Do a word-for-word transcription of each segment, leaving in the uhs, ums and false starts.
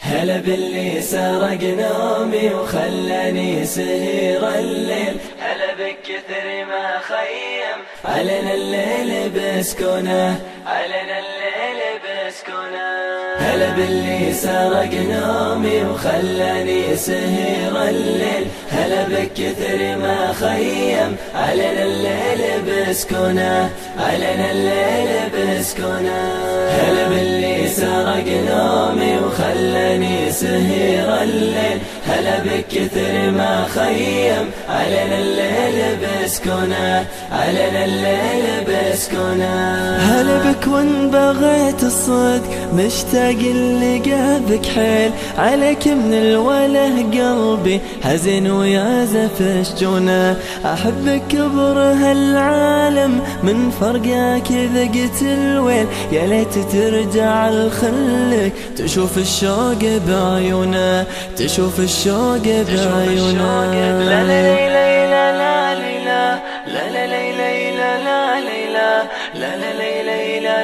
هلا باللي سرق نومي وخلاني سهير الليل، هلا بكثر ما خيم علينا الليل بسكونه، علينا الليل بسكونه. هلا باللي سرق نومي وخلاني سهير الليل، هلا بكثر ما خيم علينا الليل بسكونه، علينا الليل بسكونه. هلا باللي سرق نومي وخلاني سهير الليل، هلا بكثر ما خيم علينا الليل بسكونه، علينا الليل بسكونه. هلا بك وان بغيت الصدق مشتاق لقابك حيل، عليك من الوله قلبي حزين ويازف شجونه، احبك كبر هالعالم من فرقك ذقت الويل، يا ليت ترجع لخلك تشوف الشوق بعيونه، تشوف الشوق بعيونه. لا لا لا لا لا لا لا لا لا لا لا لا لا لا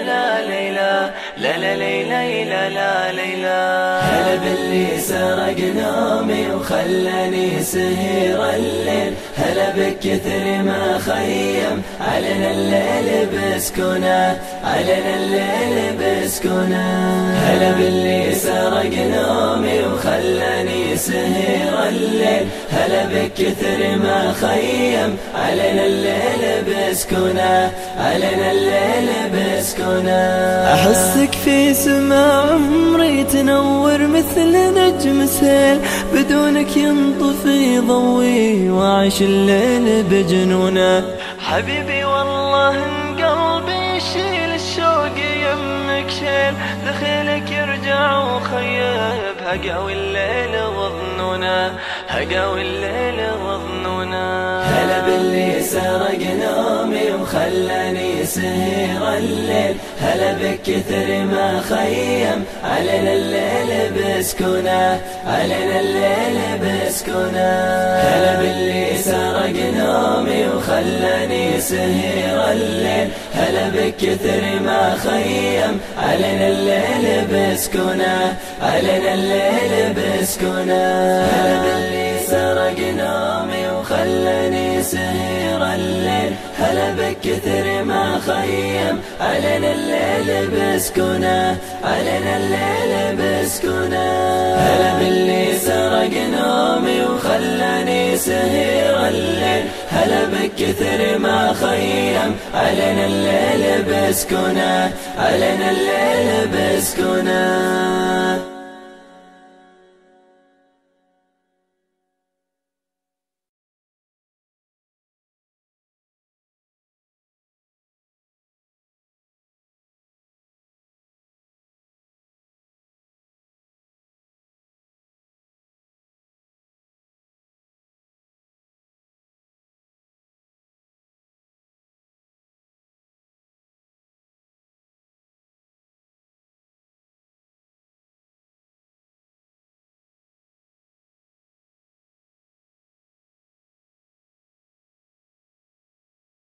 لا لا لا لا. هلا باللي سرق نومي وخلاني سهير الليل، هلا بكثر ما خيم علينا الليل بسكونه، علينا الليل بسكونه. هلا باللي سرق نومي وخلاني سهير الليل، هلا بكثر ما خيم علينا الليل بسكونه، علينا الليل بسكونه. احسك في سما عمري تنور مثل نجم سيل، بدونك ينطفي ضوي واعيش الليل بجنونه. حبيبي والله ان قلبي يشيل الشوق يمك شيل، دخيلك يرجع وخيب هقاوي الليل وظنونه، هقاوي الليل وظنونه. هلا باللي سرق نومي وخلاني سهير الليل، هلا بكثر ما خيم علينا الليل بسكونه، علينا الليل بسكونه. هلا باللي سرق نومي وخلاني سهير الليل، هلا بكثر ما خيم علينا الليل بسكونه، علينا الليل بسكونه. هلا باللي سرق نومي وخلاني سهير الليل، هلا بكثر ما خيم علينا الليل بسكونه، علينا الليل بسكونه. هلا باللي سرق نومي وخلاني سهير الليل، هلا بكثر ما خيم علينا الليل بسكونه، علينا الليل بسكونه.